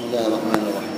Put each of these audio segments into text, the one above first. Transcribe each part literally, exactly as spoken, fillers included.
الله الرحمن الرحيم.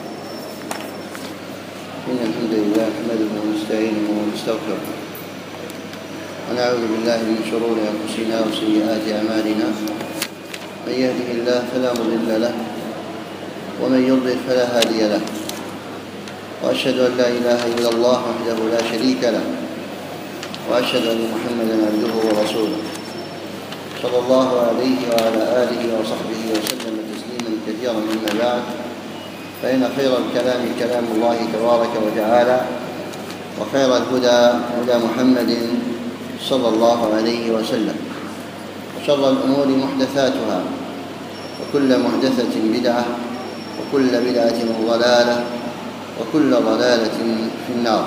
إن الحمد لله نحمده ونستعينه ونستغفره ونعوذ بالله من شرور أنفسنا وسيئات أعمالنا. من يهده الله فلا مضل له ومن يضلل فلا هادي له، وأشهد أن لا إله إلا الله وحده لا شريك له، وأشهد أن محمدا عبده ورسوله صلى الله عليه وعلى آله وصحبه وسلم تسليما كثيرا. أما بعد، فإن خير الكلام كلام الله تبارك وتعالى، وخير الهدى هدى محمد صلى الله عليه وسلم، وشر الأمور محدثاتها، وكل محدثة بدعة، وكل بدعة ضلالة، وكل ضلالة في النار.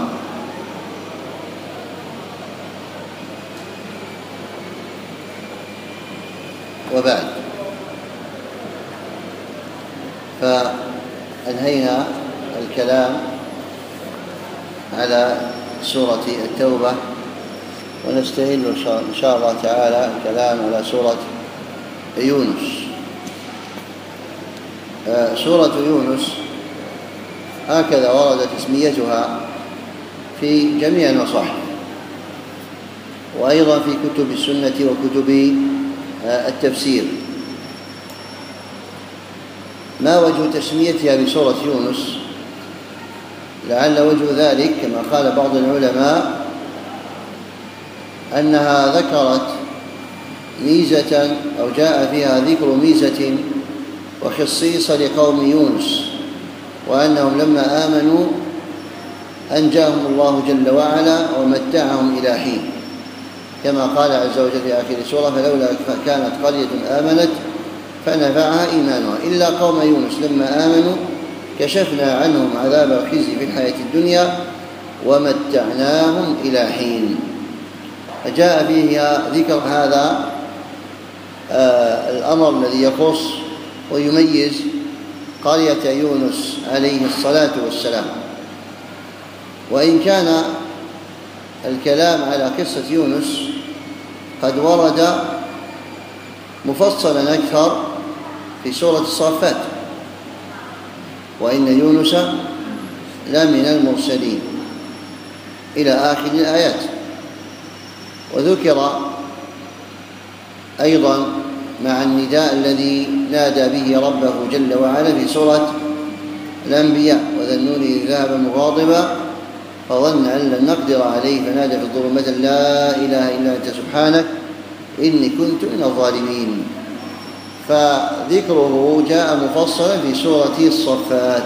وبعد، فأنهينا الكلام على سورة التوبة، ونستهل إن شاء الله تعالى الكلام على سورة يونس. سورة يونس هكذا وردت تسميتها في جميع المصاحف، وأيضا في كتب السنة وكتب التفسير. ما وجه تسميتها بسورة يونس؟ لعل وجه ذلك كما قال بعض العلماء أنها ذكرت ميزة، أو جاء فيها ذكر ميزة وخصيصة لقوم يونس، وأنهم لما آمنوا أنجاهم الله جل وعلا ومتعهم إلى حين، كما قال عز وجل في آخر السورة: فلولا كانت قرية آمنت فنفعها إيمانها إلا قوم يونس لما آمنوا كشفنا عنهم عذاب الخزي في الحياة الدنيا ومتعناهم إلى حين. فجاء فيها ذكر هذا آه الأمر الذي يخص ويميز قرية يونس عليه الصلاة والسلام. وإن كان الكلام على قصة يونس قد ورد مفصلا أكثر في سورة الصافات: وإن يونس لمن المرسلين إلى آخر الآيات. وذكر أيضا مع النداء الذي نادى به ربه جل وعلا في سورة الأنبياء: وذا النون إذ ذهب مغاضبا فظن أن لن نقدر عليه فنادى في الظلمات لا إله إلا أنت سبحانك إني كنت من الظالمين. فذكره جاء مفصلا في سورة الصفات،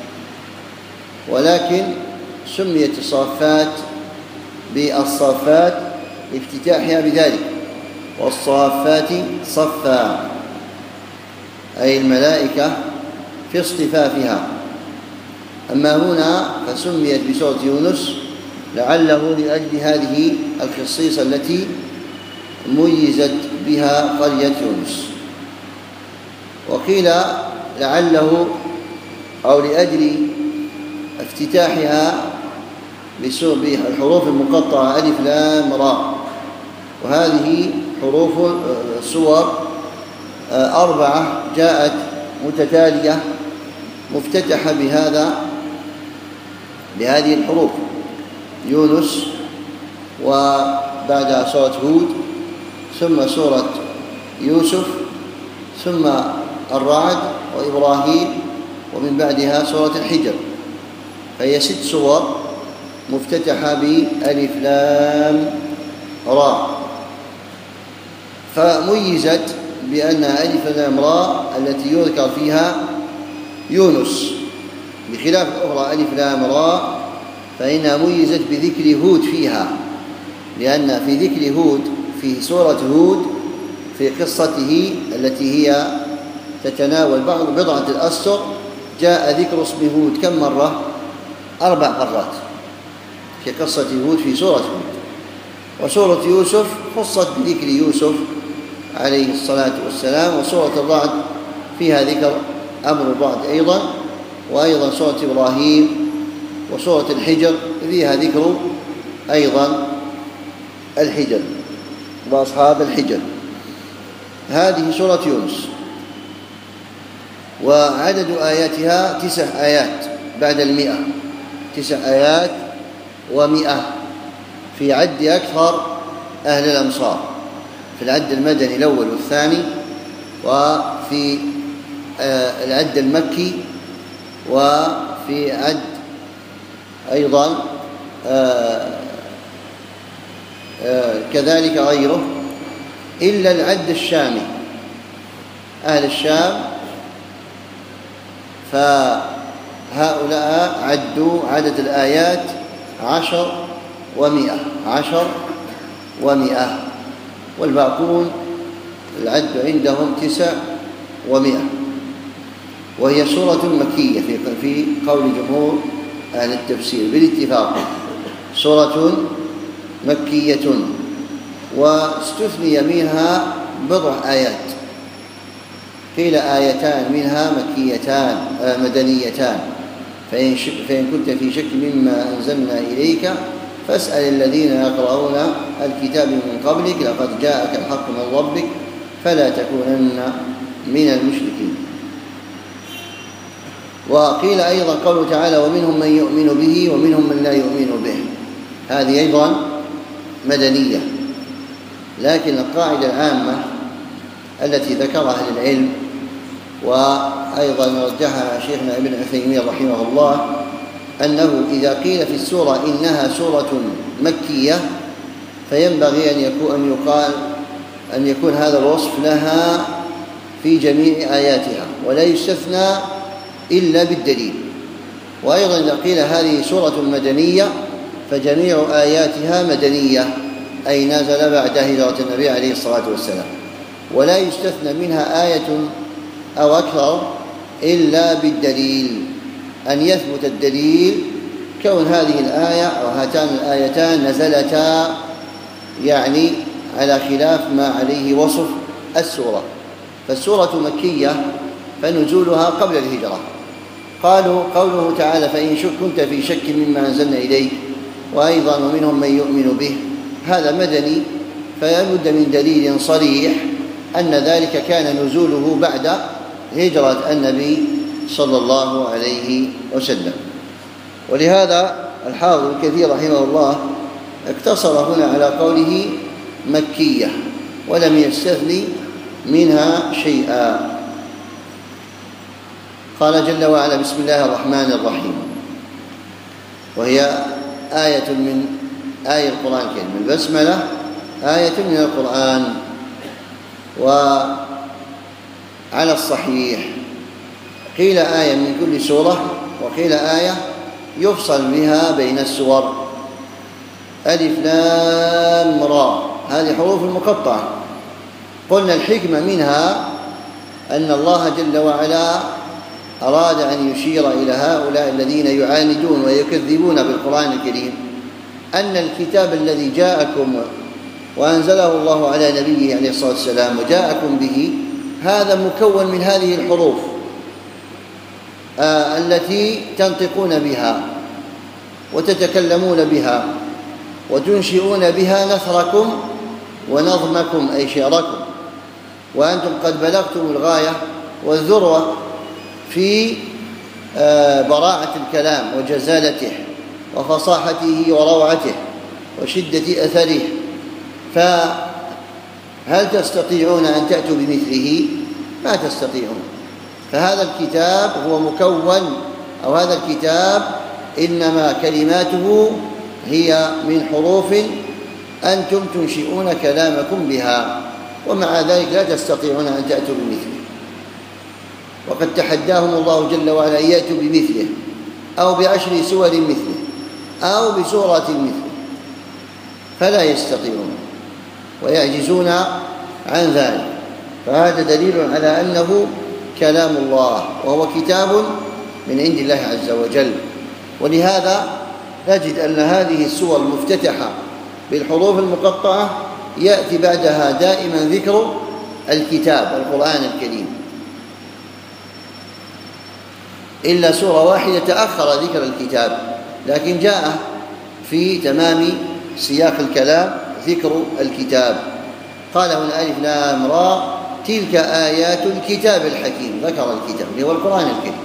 ولكن سميت الصفات بالصفات لافتتاحها بذلك: والصافات صفا، أي الملائكة في اصطفافها. أما هنا فسميت بسورة يونس لعله لأجل هذه الخصيصة التي ميزت بها قرية يونس. وقيل لعله أو لأجل افتتاحها بالحروف المقطعة ألف لام راء، وهذه حروف سور أربعة جاءت متتالية مفتتحة بهذا بهذه الحروف: يونس، وبعدها سورة هود، ثم سورة يوسف، ثم الرعد وإبراهيم، ومن بعدها سورة الحجر. فهي ست سور مفتتحة بألف لام راء، فميزت بأنها ألف لام راء التي يذكر فيها يونس، بخلاف الأخرى ألف لام راء فإنها ميزت بذكر هود فيها، لأن في ذكر هود في سورة هود في قصته التي هي تتناول بعض بضعة الأسطر جاء ذكر اسم هود كم مرة؟ أربع مرات في قصة هود في سورة هود. وسورة يوسف خصت بذكر يوسف عليه الصلاة والسلام. وسورة الرعد فيها ذكر أمر الرعد أيضا، وأيضا سورة إبراهيم. وسورة الحجر فيها ذكر أيضا الحجر وأصحاب الحجر. هذه سورة يونس. وعدد آياتها تسع آيات بعد المئة، تسع آيات ومئة في عد أكثر أهل الأمصار، في العد المدني الأول والثاني، وفي العد المكي، وفي عد أيضا كذلك غيره، إلا العد الشامي أهل الشام، فهؤلاء عدوا عدد الآيات عشر ومئة، عشر ومئة، والباقون العد عندهم تسع ومئة، وهي سورة مكية في قول جمهور أهل التفسير بالاتفاق، سورة مكية، واستثني منها بضع آيات، قيل آيتان منها مكيتان مدنيتان، فإن, فإن كنت في شك مما أنزلنا إليك فاسأل الذين يقرؤون الكتاب من قبلك لقد جاءك الحق من ربك فلا تكونن من المشركين. وقيل أيضا قوله تعالى ومنهم من يؤمن به ومنهم من لا يؤمن به، هذه أيضا مدنية، لكن القاعدة العامة التي ذكرها أهل العلم وأيضا رجحها شيخنا ابن عثيمين رحمه الله أنه إذا قيل في السورة إنها سورة مكية فينبغي أن يكون أن يقال أن يكون هذا الوصف لها في جميع آياتها ولا يستثنى إلا بالدليل. وأيضا إذا قيل هذه سورة مدنية فجميع آياتها مدنية، أي نزل بعد هجرة النبي عليه الصلاة والسلام، ولا يستثنى منها آية أو أكثر إلا بالدليل، أن يثبت الدليل كون هذه الآية أو هاتان الآيتان نزلتا يعني على خلاف ما عليه وصف السورة. فالسورة مكية فنزولها قبل الهجرة. قالوا قوله تعالى فإن كنت في شك مما أنزلنا إليك، وأيضا ومنهم من يؤمن به، هذا مدني، فلا بد من دليل صريح أن ذلك كان نزوله بعد هجرة النبي صلى الله عليه وسلم. ولهذا الحافظ الكثير رحمه الله اقتصر هنا على قوله مكية ولم يستثني منها شيئا. قال جل وعلا بسم الله الرحمن الرحيم، وهي آية من آية القرآن الكريم، البسملة آية من القرآن، وعلى الصحيح قيل آية من كل سورة، وقيل آية يفصل بها بين السور. ألف لام را هذه حروف المقطعة، قلنا الحكمة منها أن الله جل وعلا أراد أن يشير إلى هؤلاء الذين يعاندون ويكذبون بالقرآن الكريم أن الكتاب الذي جاءكم وأنزله الله على نبيه عليه الصلاة والسلام وجاءكم به هذا مكون من هذه الحروف آه التي تنطقون بها وتتكلمون بها وتنشئون بها نثركم ونظمكم أي شعركم، وأنتم قد بلغتم الغاية والذروة في آه براعة الكلام وجزالته وفصاحته وروعته وشدة أثره، فهل تستطيعون أن تأتوا بمثله؟ ما تستطيعون. فهذا الكتاب هو مكون أو هذا الكتاب إنما كلماته هي من حروف أنتم تنشئون كلامكم بها، ومع ذلك لا تستطيعون أن تأتوا بمثله. وقد تحداهم الله جل وعلا أن يأتوا بمثله أو بعشر سور مثله أو بسورة مثله، فلا يستطيعون ويعجزون عن ذلك. فهذا دليل على أنه كلام الله وهو كتاب من عند الله عز وجل. ولهذا نجد أن هذه السور المفتتحة بالحروف المقطعة يأتي بعدها دائما ذكر الكتاب القرآن الكريم، إلا سورة واحدة تأخر ذكر الكتاب، لكن جاء في تمام سياق الكلام ذكر الكتاب. قال هنا ألف لام را تلك آيات الكتاب الحكيم، ذكر الكتاب اللي هو القرآن الكريم.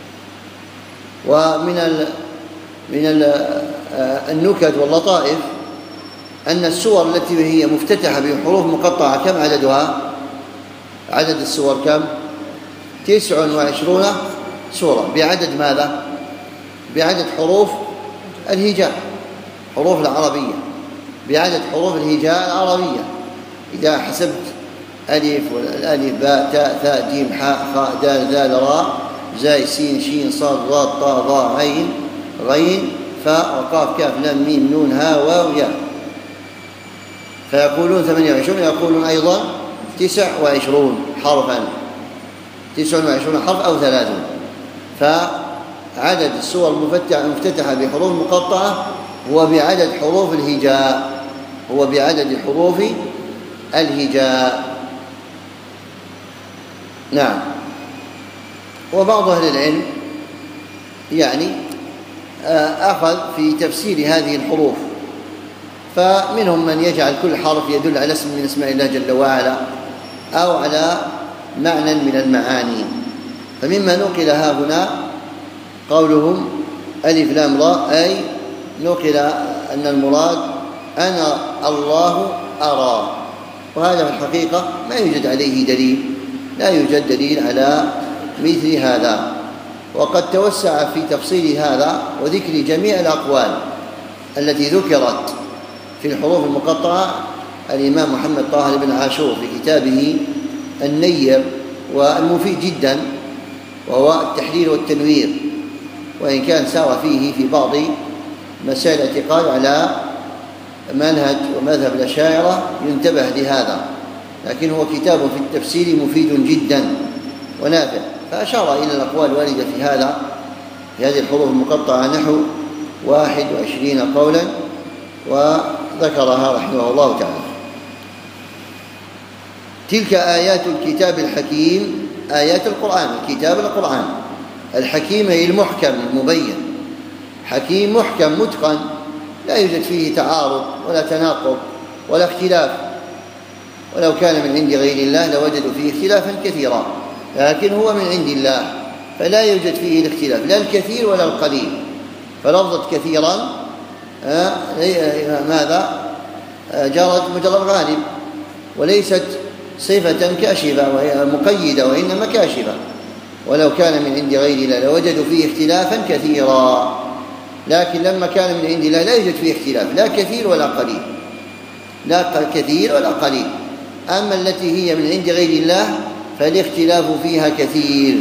ومن ال من ال النكت واللطائف أن السور التي هي مفتتحة بحروف مقطعة كم عددها؟ عدد السور كم؟ تسع وعشرون سورة. بعدد ماذا؟ بعدد حروف الهجاء، حروف العربية، بعدد حروف الهجاء العربية. إذا حسبت ألف والألف باء تاء ثاء جيم حاء خاء دال ذال راء زاي سين شين صاد ضاد طاء ظاء عين غين فاء وقاف كاف لام ميم نون ها واو ياء، فيقولون ثمانية وعشرون، يقولون أيضا تسع وعشرون حرفا، تسع وعشرون حرف أو ثلاثون. فعدد السور المفتتحة بحروف مقطعة هو بعدد حروف الهجاء، هو بعدد حروف الهجاء. نعم. وبعض أهل العلم يعني أخذ في تفسير هذه الحروف، فمنهم من يجعل كل حرف يدل على اسم من اسماء الله جل وعلا أو على معنى من المعاني. فمما نقل ها هنا قولهم ألف لام راء، أي نقل أن المراد أنا الله أرى، وهذا في الحقيقة ما يوجد عليه دليل، لا يوجد دليل على مثل هذا. وقد توسع في تفصيل هذا وذكر جميع الأقوال التي ذكرت في الحروف المقطعة الإمام محمد طاهر بن عاشور في كتابه النير والمفيد جدا، وهو التحرير والتنوير، وإن كان سار فيه في بعض مسائل الاعتقاد على منهج ومذهب الأشاعرة ينتبه لهذا، لكن هو كتاب في التفسير مفيد جدا ونافع. فأشار إلى الأقوال الواردة في هذا في هذه الحروف المقطعة نحو واحد وعشرين قولا، وذكرها رحمه الله تعالى. تلك آيات الكتاب الحكيم، آيات القرآن، الكتاب القرآن الحكيم هي المحكم المبين، حكيم محكم متقن لا يوجد فيه تعارض ولا تناقض ولا اختلاف، ولو كان من عند غير الله لوجدوا فيه اختلافا كثيرا، لكن هو من عند الله فلا يوجد فيه الاختلاف، لا الكثير ولا القليل. فلفظة كثيرا آه ماذا آه جرت مجرد غالب، وليست صفة كاشفة مقيدة وإنما كاشفة. ولو كان من عند غير الله لوجدوا فيه اختلافا كثيرا، لكن لما كان من عند الله لا يوجد فيه اختلاف، لا كثير ولا قليل، لا كثير ولا قليل. أما التي هي من عند غير الله فالاختلاف فيها كثير.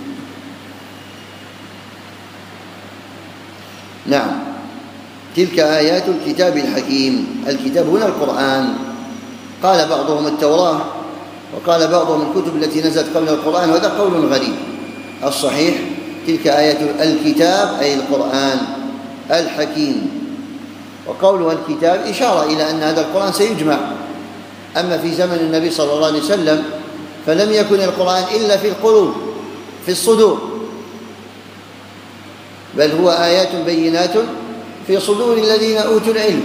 نعم. تلك آيات الكتاب الحكيم، الكتاب هنا القرآن. قال بعضهم التوراة، وقال بعضهم الكتب التي نزلت قبل القرآن، وهذا قول غريب. الصحيح تلك آيات الكتاب أي القرآن الحكيم. وقوله الكتاب إشارة إلى أن هذا القرآن سيجمع. أما في زمن النبي صلى الله عليه وسلم فلم يكن القرآن إلا في القلوب في الصدور، بل هو آيات بينات في صدور الذين أوتوا العلم،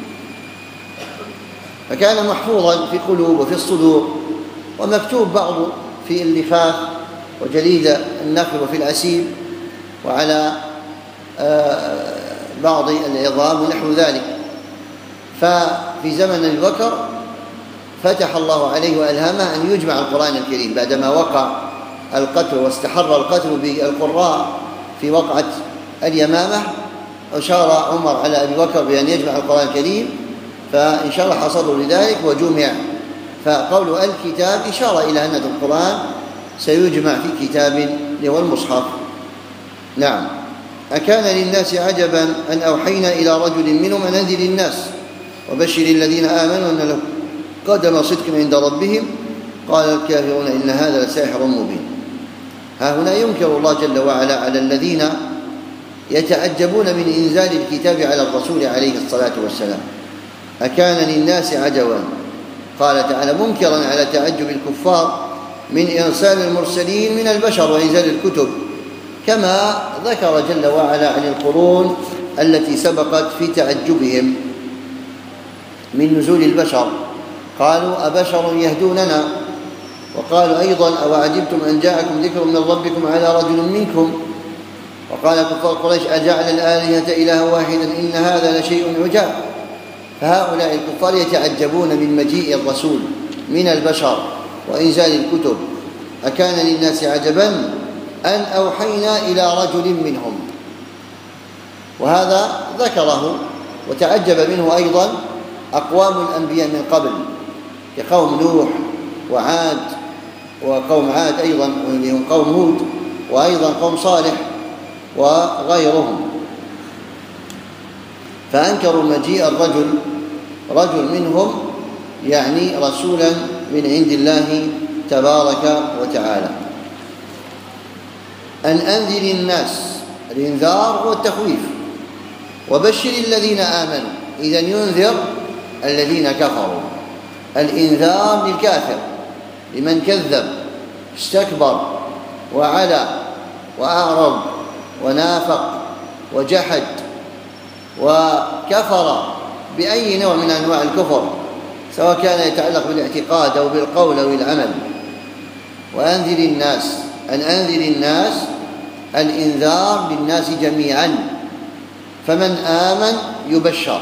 فكان محفوظا في القلوب وفي الصدور، ومكتوب بعض في اللفاف وجليد النخل وفي العسيب وعلى بعض العظام ونحو ذلك. ففي زمن أبي بكر فتح الله عليه وألهمه أن يجمع القرآن الكريم بعدما وقع القتل واستحر القتل بالقراء في وقعة اليمامة، أشار عمر على أبي بكر بأن يجمع القرآن الكريم، فإن شاء الله حصلوا لذلك وجمع. فقول الكتاب إشارة إلى أن القرآن سيجمع في كتاب هو المصحف. نعم. أكان للناس عجبا أن أوحينا إلى رجل منهم أن أنذر الناس وبشر الذين آمنوا أن لهم قدم صدق عند ربهم قال الكافرون إن هذا لساحر مبين. ها هنا ينكر الله جل وعلا على الذين يتعجبون من إنزال الكتاب على الرسول عليه الصلاة والسلام. أكان للناس عجبا، قال تعالى منكرا على تعجب الكفار من إرسال المرسلين من البشر وإنزال الكتب، كما ذكر جل وعلا عن القرون التي سبقت في تعجبهم من نزول البشر. قالوا أبشر يهدوننا وقالوا أيضا أو عجبتم أن جاءكم ذكر من ربكم على رجل منكم. وقال كفار قريش أجعل الآلهة إلها واحدا إن هذا لشيء عجاب. فهؤلاء الكفار يتعجبون من مجيء الرسول من البشر وإنزال الكتب. أكان للناس عجبا أن أوحينا إلى رجل منهم. وهذا ذكره وتعجب منه أيضا أقوام الأنبياء من قبل كقوم نوح وعاد وقوم عاد أيضا وهم قوم هود وأيضا قوم صالح وغيرهم، فأنكروا مجيء الرجل رجل منهم يعني رسولا من عند الله تبارك وتعالى. أن أنذر الناس، الإنذار والتخويف، وبشر الذين آمنوا. إذن ينذر الذين كفروا، الإنذار للكافر لمن كذب استكبر وعلى وأعرض ونافق وجحد وكفر بأي نوع من أنواع الكفر، سواء كان يتعلق بالاعتقاد أو بالقول أو العمل. وأنذر الناس، أن أنذر الناس الإنذار للناس جميعا، فمن آمن يبشر.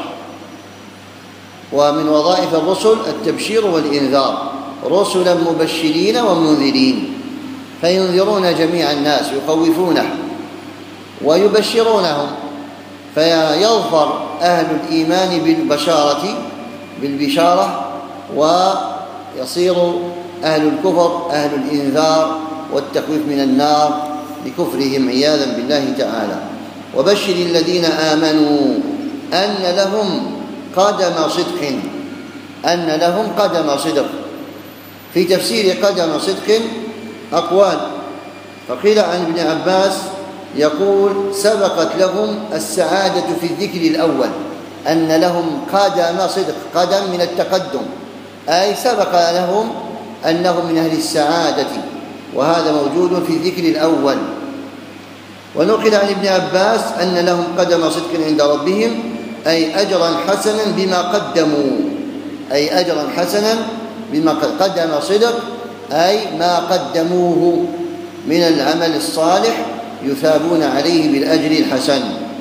ومن وظائف الرسل التبشير والإنذار، رسلا مبشرين ومنذرين، فينذرون جميع الناس يخوفونه ويبشرونهم، فيظفر أهل الإيمان بالبشارة بالبشارة ويصير أهل الكفر أهل الإنذار والتخويف من النار لكفرهم عياذا بالله تعالى. وبشر الذين آمنوا أن لهم قدم صدق، أن لهم قدم صدق. في تفسير قدم صدق أقوال، فقيل عن ابن عباس يقول سبقت لهم السعادة في الذكر الأول، أن لهم قدم صدق، قدم من التقدم، أي سبق لهم أنهم من أهل السعادة، وهذا موجود في الذكر الأول. ونقل عن ابن عباس أن لهم قدم صدق عند ربهم، أي أجرا حسنا بما قدموا، أي أجرا حسنا بما قدم صدق، أي ما قدموه من العمل الصالح يثابون عليه بالأجر الحسن.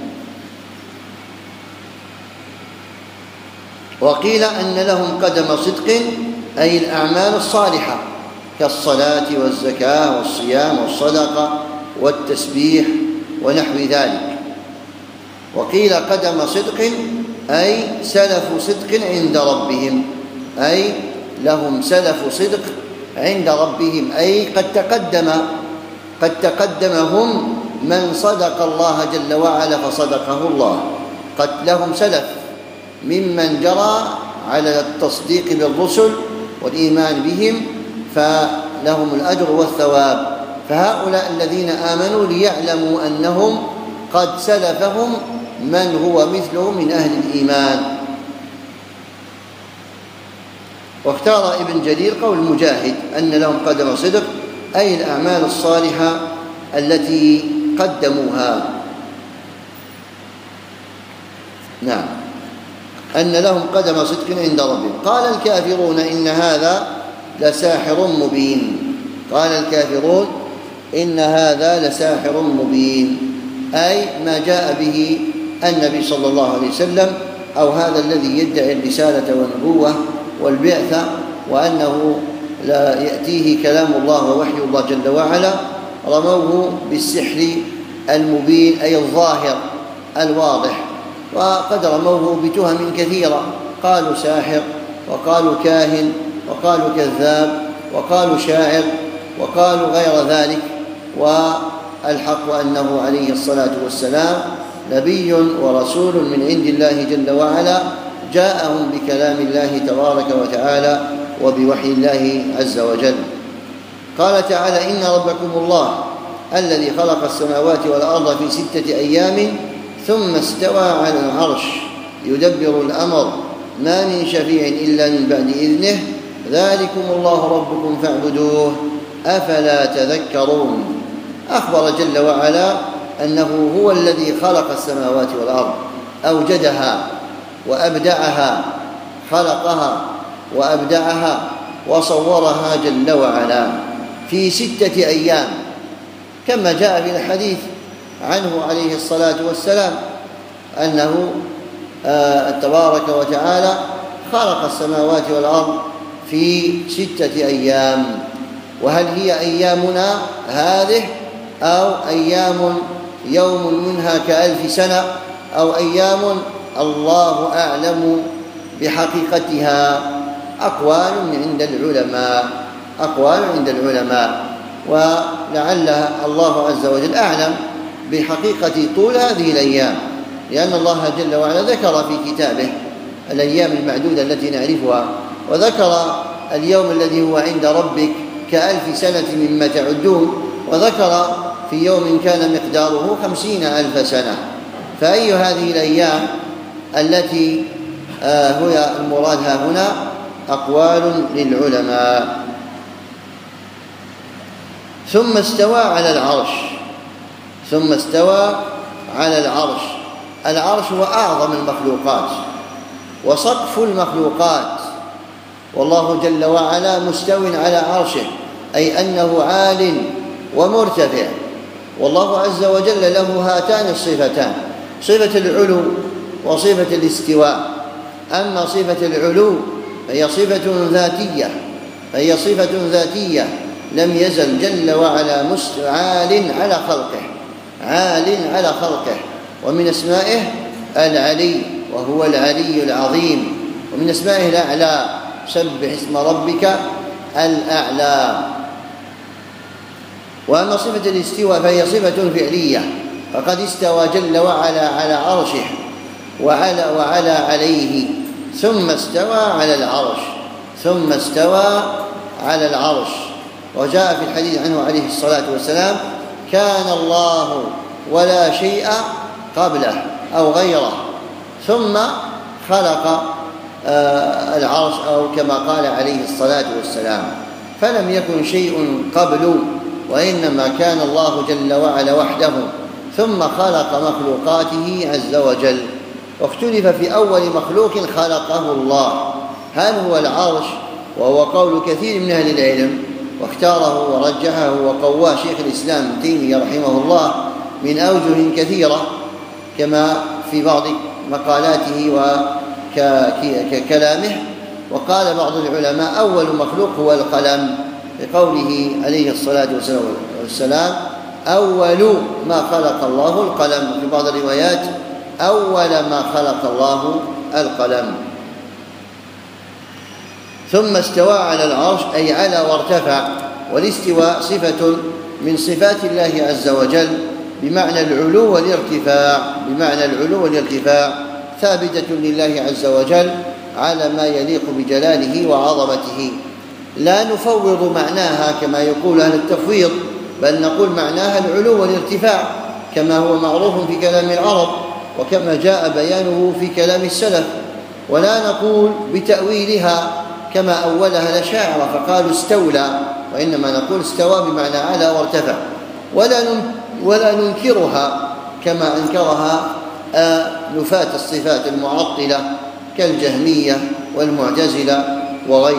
وقيل أن لهم قدم صدق أي الأعمال الصالحة كالصلاة والزكاة والصيام والصدقة والتسبيح ونحو ذلك. وقيل قدم صدق أي سلف صدق عند ربهم، أي لهم سلف صدق عند ربهم، أي قد تقدم قد تقدمهم من صدق الله جل وعلا فصدقه الله، قد لهم سلف ممن جرى على التصديق بالرسل والإيمان بهم، فلهم الأجر والثواب. فهؤلاء الذين آمنوا ليعلموا أنهم قد سلفهم من هو مثله من أهل الإيمان. واختار ابن جرير قول مجاهد أن لهم قدم صدق أي الأعمال الصالحة التي قدموها. نعم، أن لهم قدم صدق عند ربهم. قال الكافرون إن هذا لساحر مبين، قال الكافرون إن هذا لساحر مبين، أي ما جاء به النبي صلى الله عليه وسلم، أو هذا الذي يدعي الرسالة والنبوة والبعثة، وأنه لا يأتيه كلام الله ووحي الله جل وعلا، رموه بالسحر المبين أي الظاهر الواضح. وقد رموه بتهم كثيرة، قالوا ساحر، وقالوا كاهن، وقالوا كذاب، وقالوا شاعر، وقالوا غير ذلك. والحق أنه عليه الصلاة والسلام نبي ورسول من عند الله جل وعلا، جاءهم بكلام الله تبارك وتعالى وبوحي الله عز وجل. قال تعالى إن ربكم الله الذي خلق السماوات والأرض في ستة أيام ثم استوى على العرش يدبر الأمر ما من شفيع إلا من بعد إذنه ذلكم الله ربكم فاعبدوه أفلا تذكرون. أخبر جل وعلا أنه هو الذي خلق السماوات والأرض، أوجدها وأبدعها، خلقها وأبدعها وصورها جل وعلا في ستة أيام، كما جاء في الحديث عنه عليه الصلاة والسلام أنه آه تبارك وتعالى خلق السماوات والأرض في ستة أيام. وهل هي أيامنا هذه أو أيام يوم منها كألف سنة أو أيام الله أعلم بحقيقتها؟ أقوال عند العلماء أقوال عند العلماء ولعل الله عز وجل أعلم بحقيقة طول هذه الأيام، لأن الله جل وعلا ذكر في كتابه الأيام المعدودة التي نعرفها، وذكر اليوم الذي هو عند ربك كألف سنة مما تعدون، وذكر في يوم كان مقداره خمسين ألف سنة. فأي هذه الأيام التي آه هي المراد ها هنا؟ أقوال للعلماء. ثم استوى على العرش ثم استوى على العرش العرش هو أعظم المخلوقات وسقف المخلوقات، والله جل وعلا مستو على عرشه، أي أنه عال ومرتفع. والله عز وجل له هاتان الصفتان، صفة العلو وصفة الاستواء. أما صفة العلو فهي صفة ذاتية فهي صفة ذاتية لم يزل جل وعلا عال على خلقه عال على خلقه ومن اسمائه العلي، وهو العلي العظيم، ومن اسمائه الأعلى، سبح اسم ربك الأعلى. وأما صفة الاستواء فهي صفة فعلية، فقد استوى جل وعلا على عرشه وعلى وعلى عليه، ثم استوى على العرش ثم استوى على العرش. وجاء في الحديث عنه عليه الصلاة والسلام: كان الله ولا شيء قبله أو غيره ثم خلق آه العرش، أو كما قال عليه الصلاة والسلام. فلم يكن شيء قبل، وإنما كان الله جل وعلا وحده ثم خلق مخلوقاته عز وجل. واختلف في أول مخلوق خلقه الله هل هو العرش، وهو قول كثير من أهل العلم، واختاره ورجحه وقواه شيخ الإسلام ابن تيمية رحمه الله من أوجه كثيرة، كما في بعض مقالاته وكلامه. وقال بعض العلماء أول مخلوق هو القلم، لقوله عليه الصلاة والسلام: أول ما خلق الله القلم. في بعض الروايات: أول ما خلق الله القلم. ثم استوى على العرش أي على وارتفع، والاستواء صفة من صفات الله عز وجل بمعنى العلو والارتفاع بمعنى العلو والارتفاع ثابتة لله عز وجل على ما يليق بجلاله وعظمته. لا نفوض معناها كما يقول أهل التفويض، بل نقول معناها العلو والارتفاع كما هو معروف في كلام العرب وكما جاء بيانه في كلام السلف. ولا نقول بتأويلها كما أولها الأشاعرة فقالوا استولى، وإنما نقول استوى بمعنى على وارتفع. ولا ولا ننكرها كما أنكرها نفاة الصفات المعطلة كالجهمية والمعتزلة وغيرها.